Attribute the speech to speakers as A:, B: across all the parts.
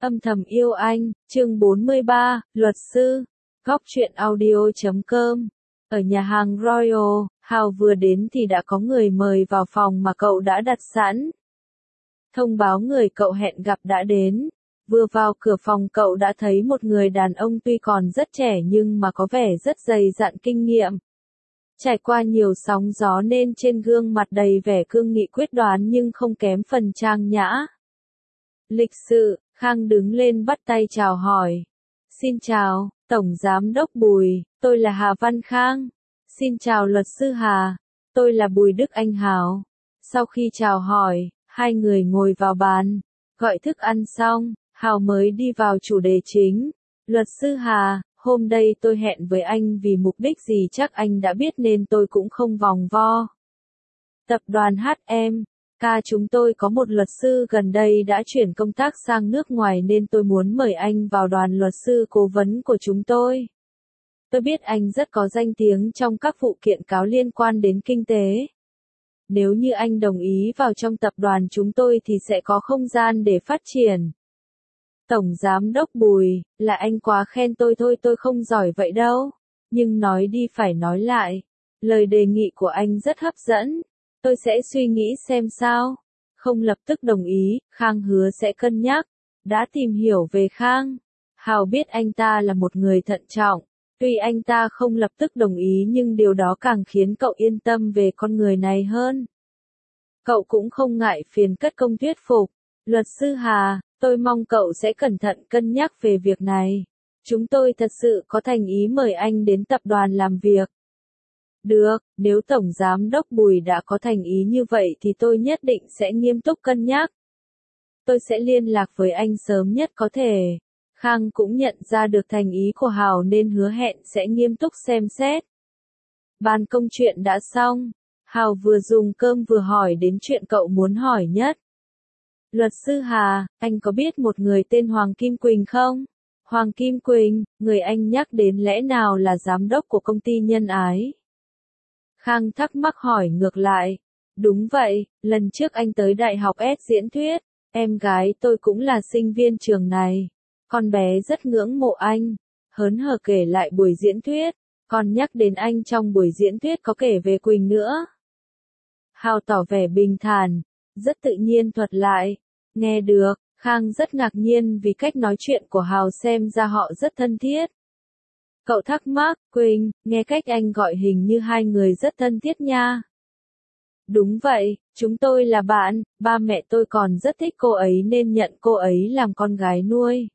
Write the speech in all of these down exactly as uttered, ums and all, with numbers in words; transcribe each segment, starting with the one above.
A: Âm thầm yêu anh, chương bốn mươi ba, luật sư, góc truyện audio chấm com. Ở nhà hàng Royal, Hào vừa đến thì đã có người mời vào phòng mà cậu đã đặt sẵn. Thông báo người cậu hẹn gặp đã đến. Vừa vào cửa phòng cậu đã thấy một người đàn ông tuy còn rất trẻ nhưng mà có vẻ rất dày dặn kinh nghiệm. Trải qua nhiều sóng gió nên trên gương mặt đầy vẻ cương nghị quyết đoán nhưng không kém phần trang nhã. Lịch sự, Khang đứng lên bắt tay chào hỏi. Xin chào, Tổng Giám đốc Bùi, tôi là Hà Văn Khang. Xin chào luật sư Hà, tôi là Bùi Đức Anh Hào. Sau khi chào hỏi, hai người ngồi vào bàn, gọi thức ăn xong, Hào mới đi vào chủ đề chính. Luật sư Hà, hôm đây tôi hẹn với anh vì mục đích gì chắc anh đã biết nên tôi cũng không vòng vo. Tập đoàn hát em ca chúng tôi có một luật sư gần đây đã chuyển công tác sang nước ngoài nên tôi muốn mời anh vào đoàn luật sư cố vấn của chúng tôi. Tôi biết anh rất có danh tiếng trong các vụ kiện cáo liên quan đến kinh tế. Nếu như anh đồng ý vào trong tập đoàn chúng tôi thì sẽ có không gian để phát triển. Tổng Giám đốc Bùi, là anh quá khen tôi thôi, tôi không giỏi vậy đâu. Nhưng nói đi phải nói lại. Lời đề nghị của anh rất hấp dẫn. Tôi sẽ suy nghĩ xem sao. Không lập tức đồng ý, Khang hứa sẽ cân nhắc. Đã tìm hiểu về Khang. Hào biết anh ta là một người thận trọng. Tuy anh ta không lập tức đồng ý nhưng điều đó càng khiến cậu yên tâm về con người này hơn. Cậu cũng không ngại phiền cất công thuyết phục. Luật sư Hà, tôi mong cậu sẽ cẩn thận cân nhắc về việc này. Chúng tôi thật sự có thành ý mời anh đến tập đoàn làm việc. Được, nếu Tổng Giám đốc Bùi đã có thành ý như vậy thì tôi nhất định sẽ nghiêm túc cân nhắc. Tôi sẽ liên lạc với anh sớm nhất có thể. Khang cũng nhận ra được thành ý của Hào nên hứa hẹn sẽ nghiêm túc xem xét. Bàn công chuyện đã xong. Hào vừa dùng cơm vừa hỏi đến chuyện cậu muốn hỏi nhất. Luật sư Hà, anh có biết một người tên Hoàng Kim Quỳnh không? Hoàng Kim Quỳnh, người anh nhắc đến lẽ nào là giám đốc của công ty Nhân Ái? Khang thắc mắc hỏi ngược lại. Đúng vậy, lần trước anh tới Đại học S diễn thuyết, em gái tôi cũng là sinh viên trường này. Con bé rất ngưỡng mộ anh, hớn hở kể lại buổi diễn thuyết, còn nhắc đến anh trong buổi diễn thuyết có kể về Quỳnh nữa. Hào tỏ vẻ bình thản, rất tự nhiên thuật lại. Nghe được, Khang rất ngạc nhiên vì cách nói chuyện của Hào xem ra họ rất thân thiết. Cậu thắc mắc, Quỳnh, nghe cách anh gọi hình như hai người rất thân thiết nha. Đúng vậy, chúng tôi là bạn, ba mẹ tôi còn rất thích cô ấy nên nhận cô ấy làm con gái nuôi.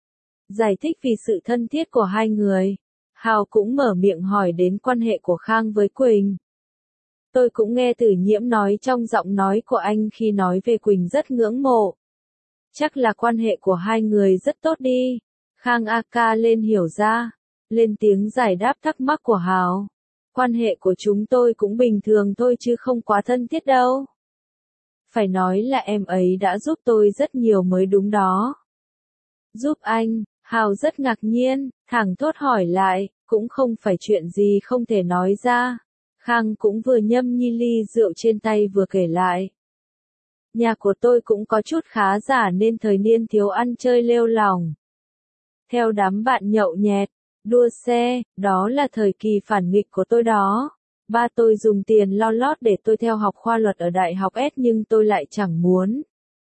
A: Giải thích vì sự thân thiết của hai người, Hào cũng mở miệng hỏi đến quan hệ của Khang với Quỳnh. Tôi cũng nghe Tử Nhiễm nói trong giọng nói của anh khi nói về Quỳnh rất ngưỡng mộ. Chắc là quan hệ của hai người rất tốt đi. Khang a ca lên hiểu ra, lên tiếng giải đáp thắc mắc của Hào. Quan hệ của chúng tôi cũng bình thường thôi chứ không quá thân thiết đâu. Phải nói là em ấy đã giúp tôi rất nhiều mới đúng đó. Giúp anh, Hào rất ngạc nhiên, thẳng thốt hỏi lại, cũng không phải chuyện gì không thể nói ra. Khang cũng vừa nhâm nhi ly rượu trên tay vừa kể lại. Nhà của tôi cũng có chút khá giả nên thời niên thiếu ăn chơi lêu lỏng. Theo đám bạn nhậu nhẹt, đua xe, đó là thời kỳ phản nghịch của tôi đó. Ba tôi dùng tiền lo lót để tôi theo học khoa luật ở Đại học S nhưng tôi lại chẳng muốn.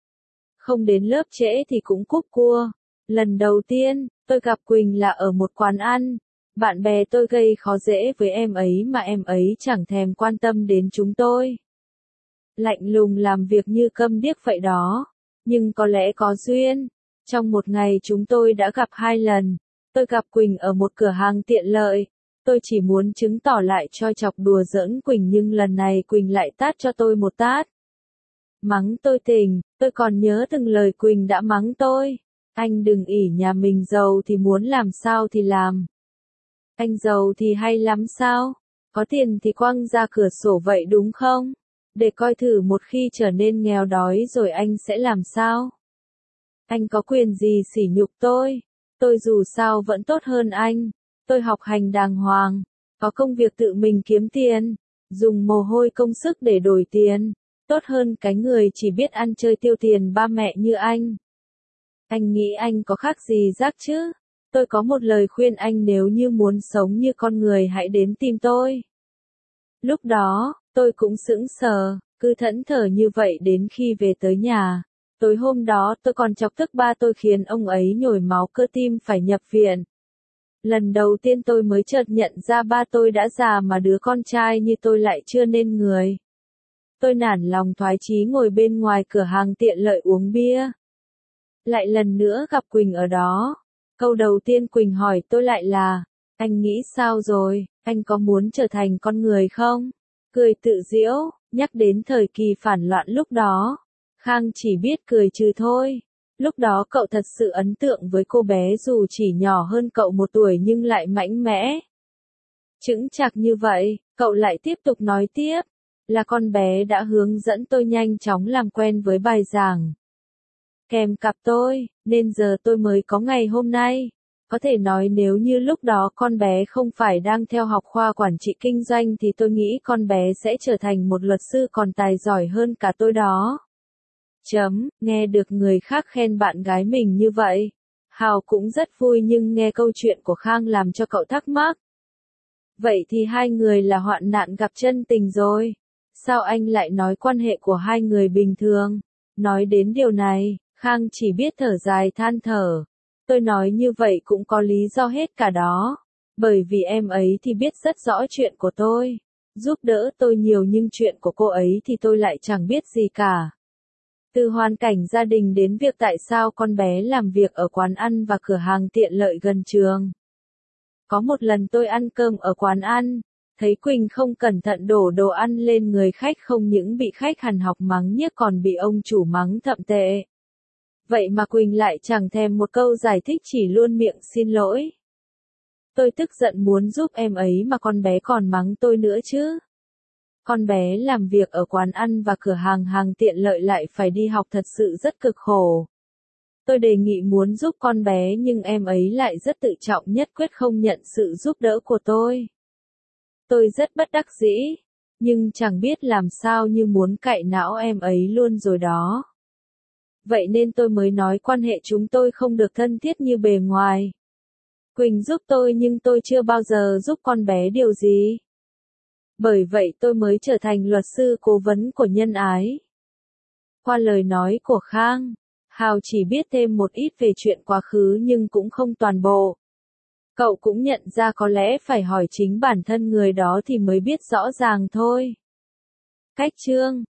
A: Không đến lớp trễ thì cũng cúp cua. Lần đầu tiên, tôi gặp Quỳnh là ở một quán ăn. Bạn bè tôi gây khó dễ với em ấy mà em ấy chẳng thèm quan tâm đến chúng tôi. Lạnh lùng làm việc như câm điếc vậy đó. Nhưng có lẽ có duyên. Trong một ngày chúng tôi đã gặp hai lần. Tôi gặp Quỳnh ở một cửa hàng tiện lợi. Tôi chỉ muốn chứng tỏ lại choi chọc đùa giỡn Quỳnh nhưng lần này Quỳnh lại tát cho tôi một tát. Mắng tôi tình, tôi còn nhớ từng lời Quỳnh đã mắng tôi. Anh đừng ỷ nhà mình giàu thì muốn làm sao thì làm. Anh giàu thì hay lắm sao? Có tiền thì quăng ra cửa sổ vậy đúng không? Để coi thử một khi trở nên nghèo đói rồi anh sẽ làm sao? Anh có quyền gì sỉ nhục tôi? Tôi dù sao vẫn tốt hơn anh. Tôi học hành đàng hoàng, có công việc tự mình kiếm tiền, dùng mồ hôi công sức để đổi tiền, tốt hơn cái người chỉ biết ăn chơi tiêu tiền ba mẹ như anh. Anh nghĩ anh có khác gì rác chứ? Tôi có một lời khuyên anh, nếu như muốn sống như con người hãy đến tìm tôi. Lúc đó, tôi cũng sững sờ, cứ thẫn thờ như vậy đến khi về tới nhà. Tối hôm đó tôi còn chọc tức ba tôi khiến ông ấy nhồi máu cơ tim phải nhập viện. Lần đầu tiên tôi mới chợt nhận ra ba tôi đã già mà đứa con trai như tôi lại chưa nên người. Tôi nản lòng thoái chí ngồi bên ngoài cửa hàng tiện lợi uống bia. Lại lần nữa gặp Quỳnh ở đó. Câu đầu tiên Quỳnh hỏi tôi lại là, anh nghĩ sao rồi, anh có muốn trở thành con người không? Cười tự giễu, nhắc đến thời kỳ phản loạn lúc đó. Khang chỉ biết cười trừ thôi. Lúc đó cậu thật sự ấn tượng với cô bé dù chỉ nhỏ hơn cậu một tuổi nhưng lại mạnh mẽ. Chững chạc như vậy, cậu lại tiếp tục nói tiếp, là con bé đã hướng dẫn tôi nhanh chóng làm quen với bài giảng. Kèm cặp tôi, nên giờ tôi mới có ngày hôm nay. Có thể nói nếu như lúc đó con bé không phải đang theo học khoa quản trị kinh doanh thì tôi nghĩ con bé sẽ trở thành một luật sư còn tài giỏi hơn cả tôi đó. Chấm, nghe được người khác khen bạn gái mình như vậy. Hào cũng rất vui nhưng nghe câu chuyện của Khang làm cho cậu thắc mắc. Vậy thì hai người là hoạn nạn gặp chân tình rồi. Sao anh lại nói quan hệ của hai người bình thường? Nói đến điều này, Khang chỉ biết thở dài than thở. Tôi nói như vậy cũng có lý do hết cả đó. Bởi vì em ấy thì biết rất rõ chuyện của tôi. Giúp đỡ tôi nhiều nhưng chuyện của cô ấy thì tôi lại chẳng biết gì cả. Từ hoàn cảnh gia đình đến việc tại sao con bé làm việc ở quán ăn và cửa hàng tiện lợi gần trường. Có một lần tôi ăn cơm ở quán ăn, thấy Quỳnh không cẩn thận đổ đồ ăn lên người khách, không những bị khách hằn học mắng nhiếc còn bị ông chủ mắng thậm tệ. Vậy mà Quỳnh lại chẳng thèm một câu giải thích, chỉ luôn miệng xin lỗi. Tôi tức giận muốn giúp em ấy mà con bé còn mắng tôi nữa chứ. Con bé làm việc ở quán ăn và cửa hàng hàng tiện lợi lại phải đi học, thật sự rất cực khổ. Tôi đề nghị muốn giúp con bé nhưng em ấy lại rất tự trọng, nhất quyết không nhận sự giúp đỡ của tôi. Tôi rất bất đắc dĩ, nhưng chẳng biết làm sao, như muốn cạy não em ấy luôn rồi đó. Vậy nên tôi mới nói quan hệ chúng tôi không được thân thiết như bề ngoài. Quỳnh giúp tôi nhưng tôi chưa bao giờ giúp con bé điều gì. Bởi vậy tôi mới trở thành luật sư cố vấn của nhân ái. Qua lời nói của Khang, Hào chỉ biết thêm một ít về chuyện quá khứ nhưng cũng không toàn bộ. Cậu cũng nhận ra có lẽ phải hỏi chính bản thân người đó thì mới biết rõ ràng thôi. Cách chương